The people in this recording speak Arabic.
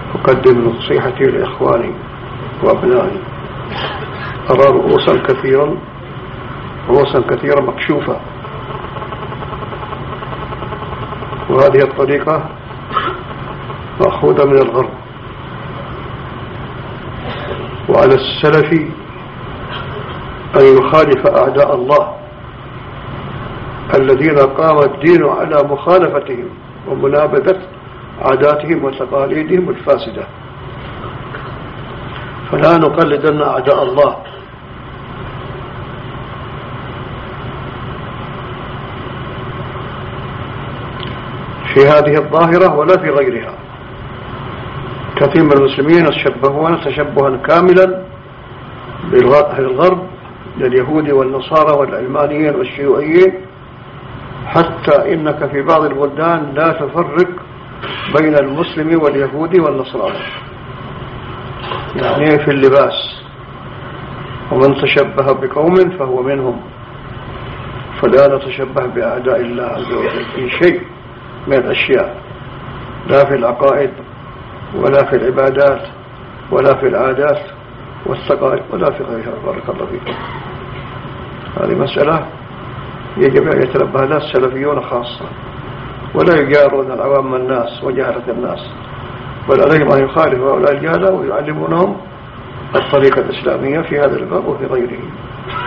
أقدم نصيحتي لإخواني وأبنائي. أرى رؤوسا كثيرا مكشوفة، وهذه الطريقة مأخوذة من الغرب. وعلى السلف أن يخالف أعداء الله الذين قام الدين على مخالفتهم ومنابذة عاداتهم وتقاليدهم الفاسدة. فلا نقلدن أعداء الله، في هذه الظاهرة ولا في غيرها. كثير من المسلمين يتشبهون تشبها كاملا بالغرب، لليهود والنصارى والعلمانيين والشيوعيين، حتى إنك في بعض البلدان لا تفرق بين المسلم واليهودي والنصراني، يعني في اللباس. ومن تشبه بقوم فهو منهم، فلا نتشبه بأعداء الله عز وجل في شيء من الأشياء، لا في العقائد ولا في العبادات ولا في العادات والتقاليد ولا في غيرها. بارك الله فيكم. هذه مسألة يجب أن يتنبه لها السلفيون خاصة، ولا يجارون العوام الناس وجهلة الناس، بل عليهم أن يخالفوا هؤلاء الجهلة ويعلمونهم الطريقة الإسلامية في هذا الباب وفي غيره.